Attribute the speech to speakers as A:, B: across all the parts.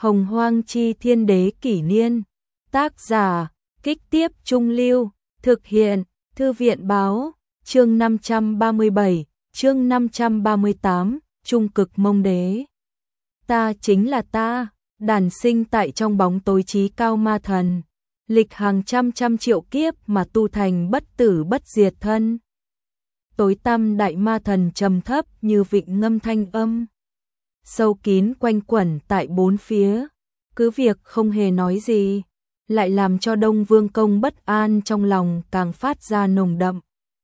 A: Hồng Hoang Chi Thiên Đế Kỷ Niên. Tác giả, Kích Tiếp Trung Lưu. Thực hiện, Thư viện Báo. Chương 537, chương 538, Trung Cực Mông Đế. Ta chính là ta, đản sinh tại trong bóng tối trí cao ma thần. Lịch hàng trăm triệu kiếp mà tu thành bất tử bất diệt thân. Tối tăm đại ma thần trầm thấp như vịnh ngâm thanh âm. Sâu kín quanh quẩn tại bốn phía, cứ việc không hề nói gì, lại làm cho Đông Vương Công bất an trong lòng càng phát ra nồng đậm.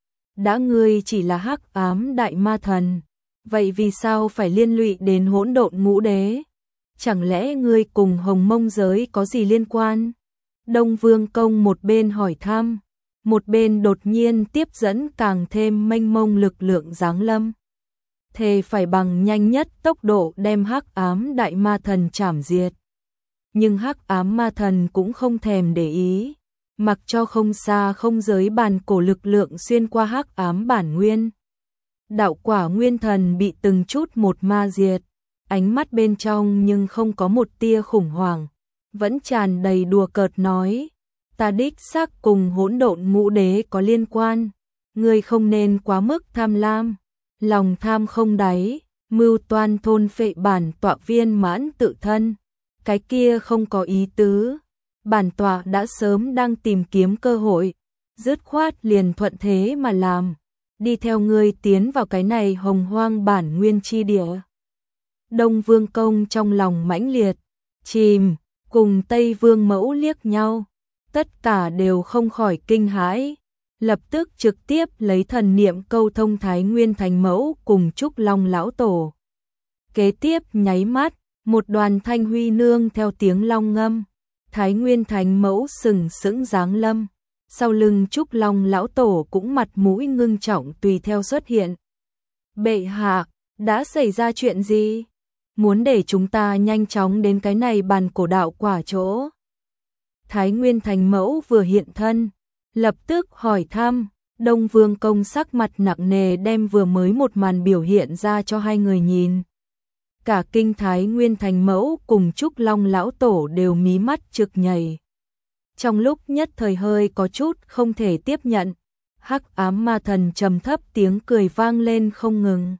A: Đã ngươi chỉ là hắc ám đại ma thần, vậy vì sao phải liên lụy đến hỗn độn ngũ đế? Chẳng lẽ ngươi cùng Hồng Mông giới có gì liên quan? Đông Vương Công một bên hỏi thăm, một bên đột nhiên tiếp dẫn càng thêm mênh mông lực lượng giáng lâm. Thề phải bằng nhanh nhất tốc độ đem hắc ám đại ma thần chảm diệt. Nhưng hắc ám ma thần cũng không thèm để ý, mặc cho không xa không giới bàn cổ lực lượng xuyên qua hắc ám bản nguyên. Đạo quả nguyên thần bị từng chút một ma diệt, ánh mắt bên trong nhưng không có một tia khủng hoảng, vẫn tràn đầy đùa cợt nói, ta đích xác cùng hỗn độn ngũ đế có liên quan, ngươi không nên quá mức tham lam, lòng tham không đáy, mưu toan thôn phệ bản tọa viên mãn tự thân, cái kia không có ý tứ, bản tọa đã sớm đang tìm kiếm cơ hội, dứt khoát liền thuận thế mà làm, đi theo ngươi tiến vào cái này hồng hoang bản nguyên chi địa. Đông Vương Công trong lòng mãnh liệt, chìm, cùng Tây Vương Mẫu liếc nhau, tất cả đều không khỏi kinh hãi, lập tức trực tiếp lấy thần niệm câu thông Thái Nguyên Thánh Mẫu cùng Trúc Long lão tổ. Kế tiếp nháy mắt, một đoàn thanh huy nương theo tiếng long ngâm, Thái Nguyên Thánh Mẫu sừng sững giáng lâm, sau lưng Trúc Long lão tổ cũng mặt mũi ngưng trọng tùy theo xuất hiện. Bệ hạ, đã xảy ra chuyện gì? Muốn để chúng ta nhanh chóng đến cái này bàn cổ đạo quả chỗ. Thái Nguyên Thánh Mẫu vừa hiện thân, lập tức hỏi thăm, Đông Vương Công sắc mặt nặng nề đem vừa mới một màn biểu hiện ra cho hai người nhìn. Cả kinh Thái Nguyên Thánh Mẫu cùng Trúc Long lão tổ đều mí mắt trực nhảy. Trong lúc nhất thời hơi có chút không thể tiếp nhận, hắc ám ma thần trầm thấp tiếng cười vang lên không ngừng.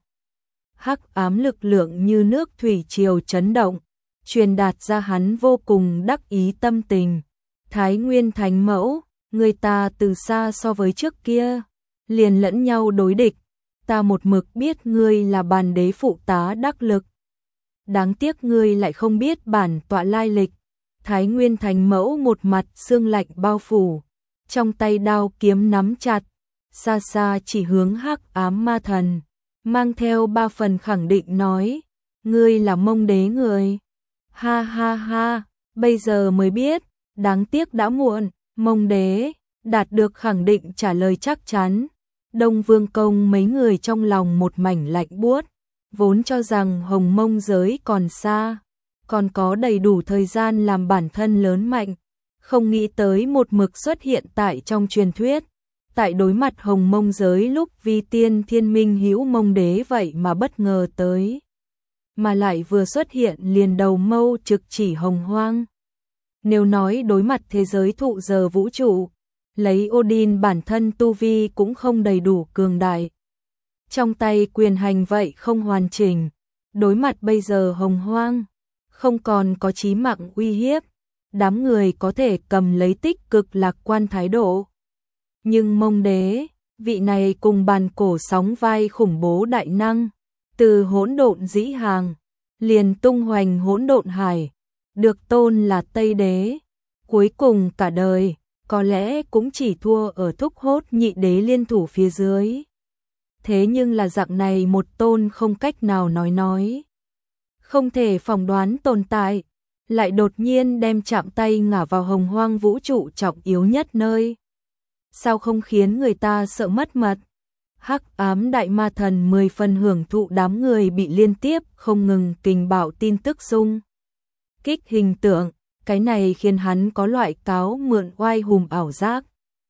A: Hắc ám lực lượng như nước thủy triều chấn động, truyền đạt ra hắn vô cùng đắc ý tâm tình. Thái Nguyên Thánh Mẫu, người ta từ xa so với trước kia, liền lẫn nhau đối địch, ta một mực biết ngươi là bàn đế phụ tá đắc lực. Đáng tiếc ngươi lại không biết bản tọa lai lịch. Thái Nguyên Thánh Mẫu một mặt sương lạnh bao phủ, trong tay đao kiếm nắm chặt, xa xa chỉ hướng hắc ám ma thần, mang theo ba phần khẳng định nói, ngươi là Mông Đế người. Ha ha ha, bây giờ mới biết, đáng tiếc đã muộn, Mông Đế, đạt được khẳng định trả lời chắc chắn. Đông Vương Công mấy người trong lòng một mảnh lạnh buốt, vốn cho rằng Hồng Mông giới còn xa, còn có đầy đủ thời gian làm bản thân lớn mạnh, không nghĩ tới một mực xuất hiện tại trong truyền thuyết. Tại đối mặt Hồng Mông giới lúc vi tiên thiên minh hữu Mông Đế vậy mà bất ngờ tới. Mà lại vừa xuất hiện liền đầu mâu trực chỉ hồng hoang. Nếu nói đối mặt thế giới thụ giờ vũ trụ, lấy Odin bản thân tu vi cũng không đầy đủ cường đại. Trong tay quyền hành vậy không hoàn chỉnh, đối mặt bây giờ hồng hoang, không còn có chí mạng uy hiếp, đám người có thể cầm lấy tích cực lạc quan thái độ. Nhưng Mông Đế, vị này cùng bàn cổ sóng vai khủng bố đại năng, từ hỗn độn dĩ hàng, liền tung hoành hỗn độn hải, được tôn là Tây Đế, cuối cùng cả đời, có lẽ cũng chỉ thua ở Thúc Hốt Nhị Đế liên thủ phía dưới. Thế nhưng là dạng này một tôn không cách nào nói, không thể phỏng đoán tồn tại, lại đột nhiên đem chạm tay ngả vào hồng hoang vũ trụ trọng yếu nhất nơi. Sao không khiến người ta sợ mất mật? Hắc ám đại ma thần 10 phần hưởng thụ đám người bị liên tiếp không ngừng kình bạo tin tức xung kích hình tượng, cái này khiến hắn có loại cáo mượn oai hùng ảo giác.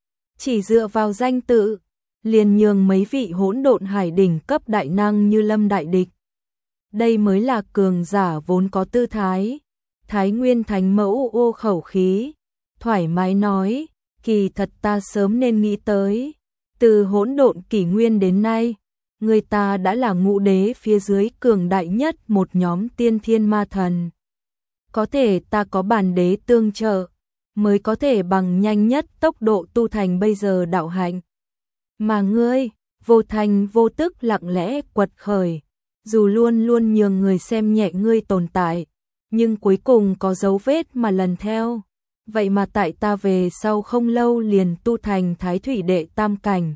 A: Chỉ dựa vào danh tự, liền nhường mấy vị hỗn độn hải đỉnh cấp đại năng như lâm đại địch. Đây mới là cường giả vốn có tư thái. Thái Nguyên Thánh Mẫu ô khẩu khí, thoải mái nói, kỳ thật ta sớm nên nghĩ tới, từ hỗn độn kỷ nguyên đến nay, người ta đã là ngũ đế phía dưới cường đại nhất một nhóm tiên thiên ma thần. Có thể ta có bản đế tương trợ, mới có thể bằng nhanh nhất tốc độ tu thành bây giờ đạo hạnh. Mà ngươi, vô thành vô tức lặng lẽ quật khởi, dù luôn luôn nhường người xem nhẹ ngươi tồn tại, nhưng cuối cùng có dấu vết mà lần theo. Vậy mà tại ta về sau không lâu liền tu thành Thái Thủy Đệ Tam Cảnh.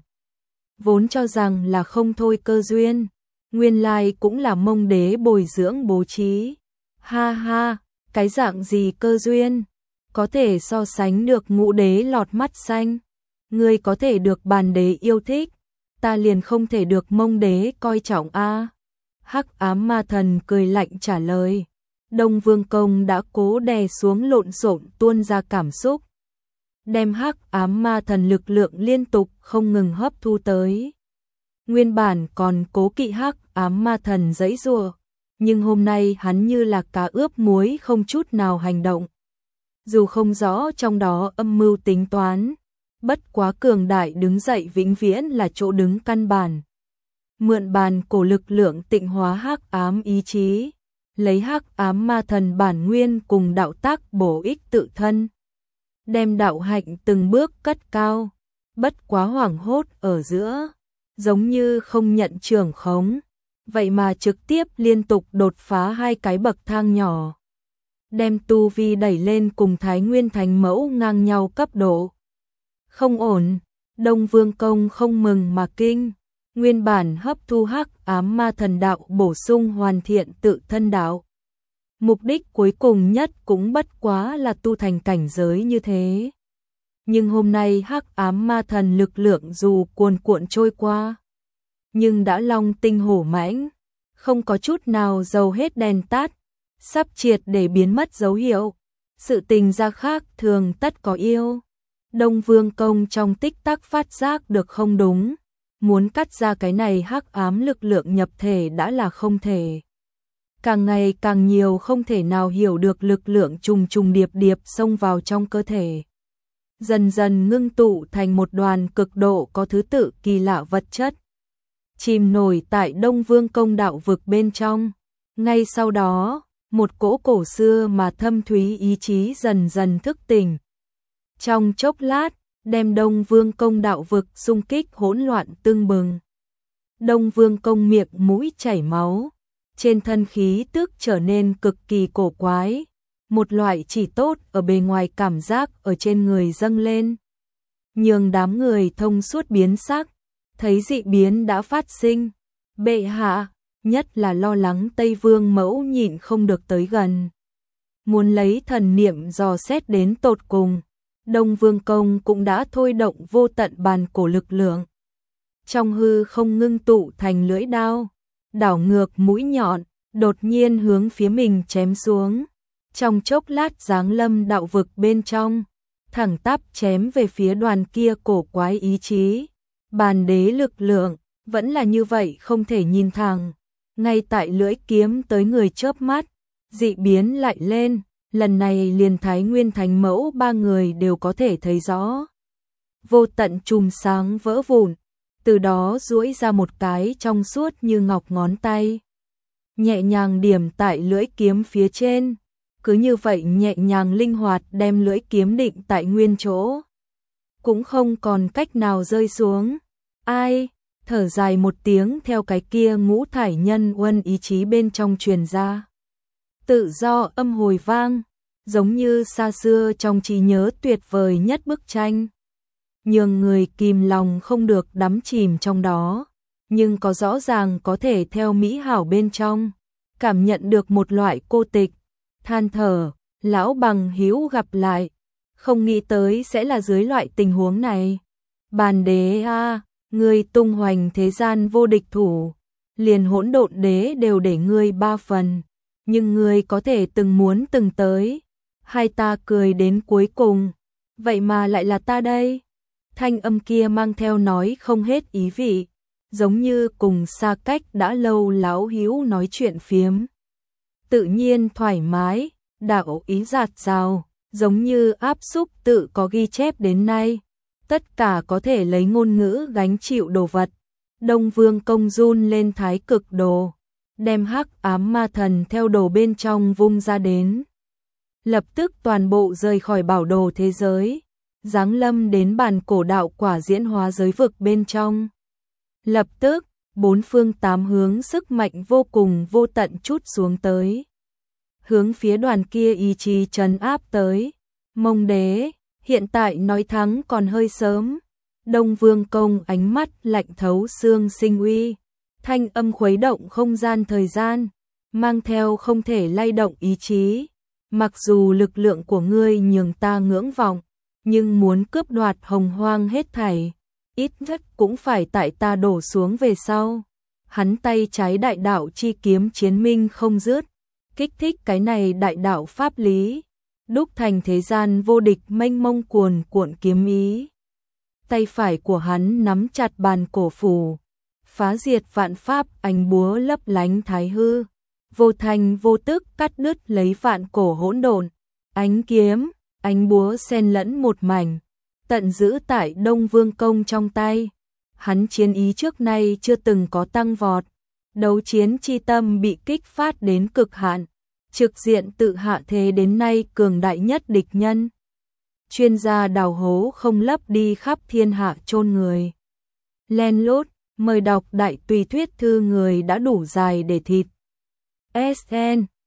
A: Vốn cho rằng là không thôi cơ duyên, nguyên lai cũng là Mông Đế bồi dưỡng bố trí. Ha ha, cái dạng gì cơ duyên, có thể so sánh được ngũ đế lọt mắt xanh. Ngươi có thể được Bàn Đế yêu thích, ta liền không thể được Mông Đế coi trọng a. Hắc Ám Ma Thần cười lạnh trả lời. Đông Vương Công đã cố đè xuống lộn xộn tuôn ra cảm xúc, đem Hắc Ám Ma Thần lực lượng liên tục không ngừng hấp thu tới. Nguyên bản còn cố kỵ Hắc Ám Ma Thần giãy giụa, nhưng hôm nay hắn như là cá ướp muối không chút nào hành động. Dù không rõ trong đó âm mưu tính toán, bất quá cường đại đứng dậy vĩnh viễn là chỗ đứng căn bản. Mượn bàn cổ lực lượng tịnh hóa Hắc Ám ý chí, lấy Hắc Ám Ma Thần bản nguyên cùng đạo tác bổ ích tự thân, đem đạo hạnh từng bước cất cao, bất quá hoảng hốt ở giữa, giống như không nhận trưởng khống, vậy mà trực tiếp liên tục đột phá 2 cái bậc thang nhỏ, đem tu vi đẩy lên cùng Thái Nguyên Thánh Mẫu ngang nhau cấp độ. Không ổn, Đông Vương Công không mừng mà kinh, nguyên bản hấp thu Hắc Ám Ma Thần đạo bổ sung hoàn thiện tự thân đạo. Mục đích cuối cùng nhất cũng bất quá là tu thành cảnh giới như thế. Nhưng hôm nay Hắc Ám Ma Thần lực lượng dù cuồn cuộn trôi qua, nhưng đã long tinh hổ mãnh, không có chút nào dầu hết đèn tắt, sắp triệt để biến mất dấu hiệu. Sự tình ra khác thường tất có yêu. Đông Vương Công trong tích tắc phát giác được không đúng, muốn cắt ra cái này Hắc Ám lực lượng nhập thể đã là không thể. Càng ngày càng nhiều không thể nào hiểu được lực lượng trùng trùng điệp điệp xông vào trong cơ thể. Dần dần ngưng tụ thành một đoàn cực độ có thứ tự kỳ lạ vật chất. Chìm nổi tại Đông Vương Công đạo vực bên trong. Ngay sau đó, một cỗ cổ xưa mà thâm thúy ý chí dần dần thức tỉnh. Trong chốc lát, đem Đông Vương Công đạo vực xung kích hỗn loạn tưng bừng. Đông Vương Công miệng mũi chảy máu, trên thân khí tức trở nên cực kỳ cổ quái, một loại chỉ tốt ở bề ngoài cảm giác ở trên người dâng lên. Nhường đám người thông suốt biến sắc, thấy dị biến đã phát sinh. Bệ hạ, nhất là lo lắng Tây Vương Mẫu nhịn không được tới gần. Muốn lấy thần niệm dò xét đến tột cùng, Đông Vương Công cũng đã thôi động vô tận bàn cổ lực lượng. Trong hư không ngưng tụ thành lưỡi đao, đảo ngược mũi nhọn, đột nhiên hướng phía mình chém xuống. Trong chốc lát giáng lâm đạo vực bên trong, thẳng tắp chém về phía đoàn kia cổ quái ý chí. Bàn đế lực lượng, vẫn là như vậy không thể nhìn thẳng. Ngay tại lưỡi kiếm tới người chớp mắt, dị biến lại lên, lần này liền Thái Nguyên Thánh Mẫu 3 người đều có thể thấy rõ. Vô tận chùm sáng vỡ vụn, từ đó duỗi ra một cái trong suốt như ngọc ngón tay. Nhẹ nhàng điểm tại lưỡi kiếm phía trên, cứ như vậy nhẹ nhàng linh hoạt đem lưỡi kiếm định tại nguyên chỗ. Cũng không còn cách nào rơi xuống. Ai, thở dài một tiếng theo cái kia ngũ thải nhân uân ý chí bên trong truyền ra. Tự do âm hồi vang, giống như xa xưa trong trí nhớ tuyệt vời nhất bức tranh. Nhường người kìm lòng không được đắm chìm trong đó, nhưng có rõ ràng có thể theo mỹ hảo bên trong, cảm nhận được một loại cô tịch, than thở, lão bằng hữu gặp lại, không nghĩ tới sẽ là dưới loại tình huống này. Bàn đế a, ngươi tung hoành thế gian vô địch thủ, liền hỗn độn đế đều để ngươi 3 phần, nhưng ngươi có thể từng muốn từng tới, hai ta cười đến cuối cùng, vậy mà lại là ta đây. Thanh âm kia mang theo nói không hết ý vị, giống như cùng xa cách đã lâu lão hữu nói chuyện phiếm. Tự nhiên thoải mái, đạo ý dạt dào, giống như áp xúc tự có ghi chép đến nay, tất cả có thể lấy ngôn ngữ gánh chịu đồ vật. Đông Vương Công run lên thái cực đồ, đem hắc ám ma thần theo đồ bên trong vung ra đến. Lập tức toàn bộ rời khỏi bảo đồ thế giới, giáng lâm đến bàn cổ đạo quả diễn hóa giới vực bên trong. Lập tức, bốn phương tám hướng sức mạnh vô cùng vô tận trút xuống tới. Hướng phía đoàn kia ý chí trấn áp tới. Mông đế, hiện tại nói thắng còn hơi sớm. Đông Vương Công ánh mắt lạnh thấu xương sinh uy, thanh âm khuấy động không gian thời gian, mang theo không thể lay động ý chí. Mặc dù lực lượng của ngươi nhường ta ngưỡng vọng, nhưng muốn cướp đoạt hồng hoang hết thảy, ít nhất cũng phải tại ta đổ xuống về sau. Hắn tay trái đại đạo chi kiếm chiến minh không dứt, kích thích cái này đại đạo pháp lý, đúc thành thế gian vô địch mênh mông cuồn cuộn kiếm ý. Tay phải của hắn nắm chặt bàn cổ phù, phá diệt vạn pháp ánh búa lấp lánh thái hư, vô thành vô tức cắt đứt lấy vạn cổ hỗn độn, ánh kiếm, ánh búa xen lẫn một mảnh, tận giữ tại Đông Vương Công trong tay. Hắn chiến ý trước nay chưa từng có tăng vọt, đấu chiến chi tâm bị kích phát đến cực hạn, trực diện tự hạ thế đến nay cường đại nhất địch nhân. Chuyên gia đào hố không lấp đi khắp thiên hạ chôn người. Len lút, mời đọc đại tùy thuyết thư người đã đủ dài để thịt. SN